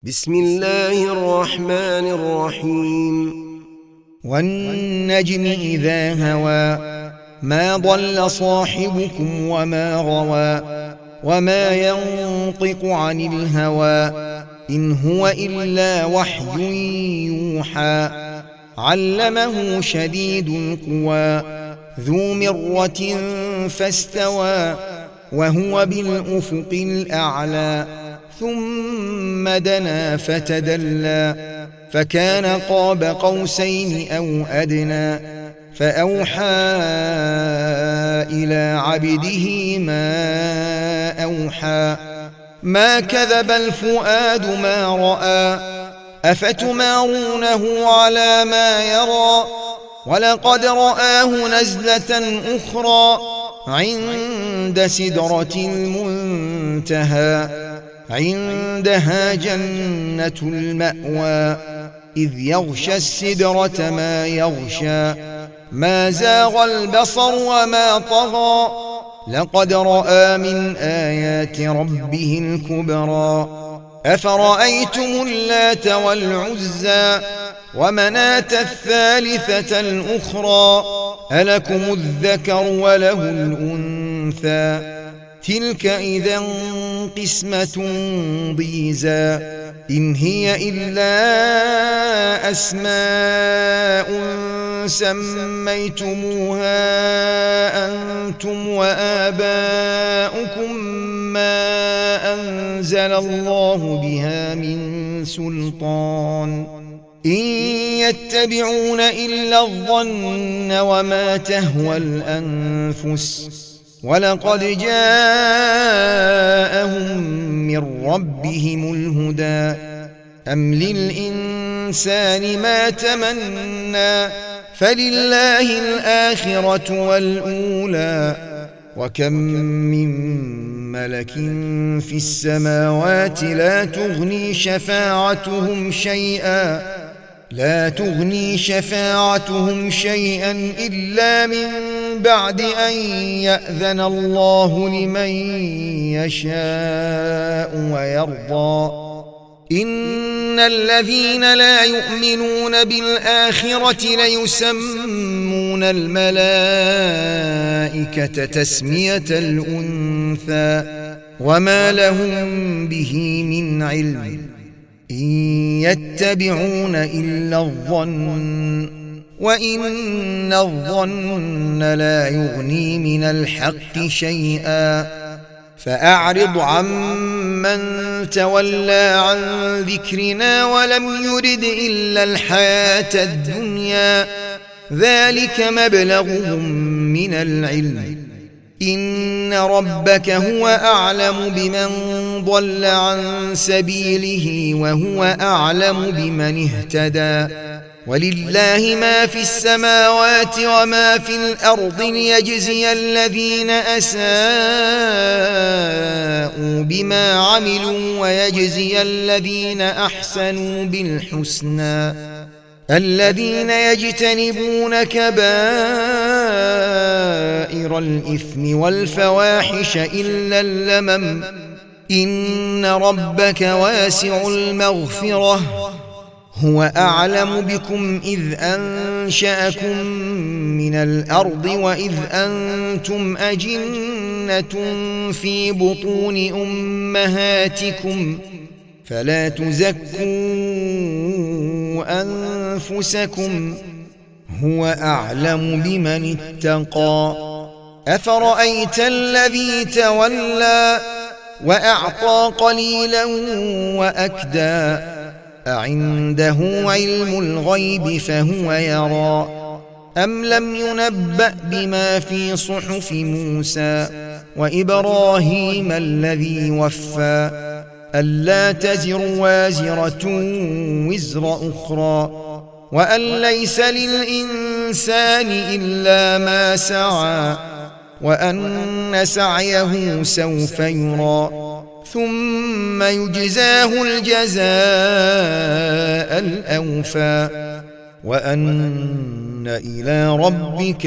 بسم الله الرحمن الرحيم. والنجم إذا هوى ما ضل صاحبكم وما غوى وما ينطق عن الهوى إن هو إلا وحي يوحى علمه شديد القوى ذو مرة فاستوى وهو بالأفق الأعلى ثم دنا فتدلى فكان قاب قوسين أو أدنى فأوحى إلى عبده ما أوحى ما كذب الفؤاد ما رأى أفتمارونه على ما يرى ولقد رآه نزلة أخرى عند سدرة المنتهى عندها جنة المأوى إذ يغشى السدرة ما يغشى ما زاغ البصر وما طغى لقد رأى من آيات ربه الكبرى أفرأيتم اللات والعزى ومناة الثالثة الأخرى ألكم الذكر وله الأنثى تلك إذا قسمة ضيزى إن هي إلا أسماء سميتموها أنتم وآباؤكم ما أنزل الله بها من سلطان إن يتبعون إلا الظن وما تهوى الأنفس ولقد جاءهم من ربهم الهدى أم للإنسان ما تمنى فلله الآخرة والأولى وكم من ملك في السماوات لا تغني شفاعتهم شيئا إلا من بعد أن يأذن الله لمن يشاء ويرضى إن الذين لا يؤمنون بالآخرة ليسمون الملائكة تسمية الأنثى وما لهم به من علم إن يتبعون إلا الظن وإن الظن لا يغني من الحق شيئا فأعرض عمن تولى عن ذكرنا ولم يرد إلا الحياة الدنيا ذلك مبلغهم من العلم إن ربك هو أعلم بمن ضل عن سبيله وهو أعلم بمن اهتدى ولله ما في السماوات وما في الأرض ليجزي الذين أساءوا بما عملوا ويجزي الذين أحسنوا بالحسنى الذين يجتنبون كبائر الإثم والفواحش إلا اللمم إن ربك واسع المغفرة هو أعلم بكم إذ أنشأكم من الأرض وإذ أنتم أجنة في بطون أمهاتكم فلا تزكوا أنفسكم هو أعلم بمن اتقى أفرأيت الذي تولى وأعطى قليلا وأكدى أعنده علم الغيب فهو يرى أم لم ينبأ بما في صحف موسى وإبراهيم الذي وفى ألا تزر وازرة وزر أخرى وأن ليس للإنسان إلا ما سعى وأن سعيه سوف يرى ثم يجزاه الجزاء الأوفى وأن إلى ربك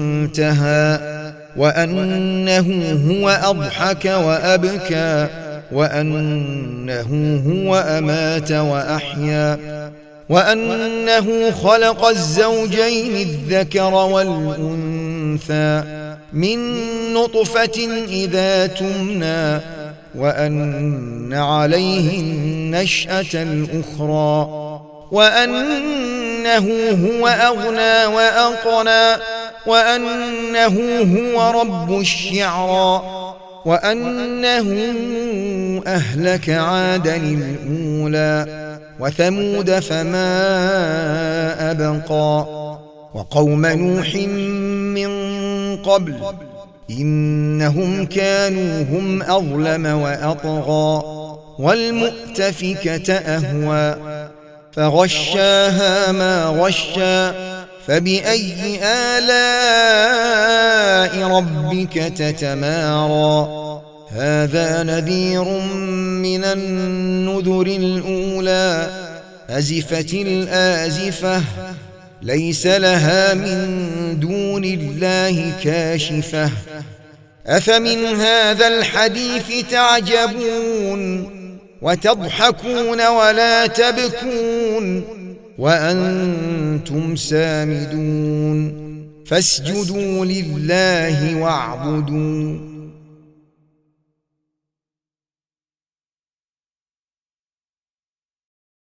المنتهى وأنه هو أضحك وأبكى وأنه هو أمات وأحيا وأنه خلق الزوجين الذكر والأنثى من نطفة إذا تمنى وأن عليه النشأة الأخرى وأنه هو أغنى وأقنى وأنه هو رب الشعرى وأنه أهلك عادا الأولى وثمود فما أبقى وقوم نوح من قبل إنهم كانوا هم أظلم وأطغى والمؤتفكة أهوى فغشاها ما غشى فبأي آلاء ربك تتمارى هذا نذير من النذر الأولى أزفت الآزفة ليس لها من دون الله كاشفة أفمن هذا الحديث تعجبون وتضحكون ولا تبكون وأنتم سامدون فاسجدوا لله واعبدوا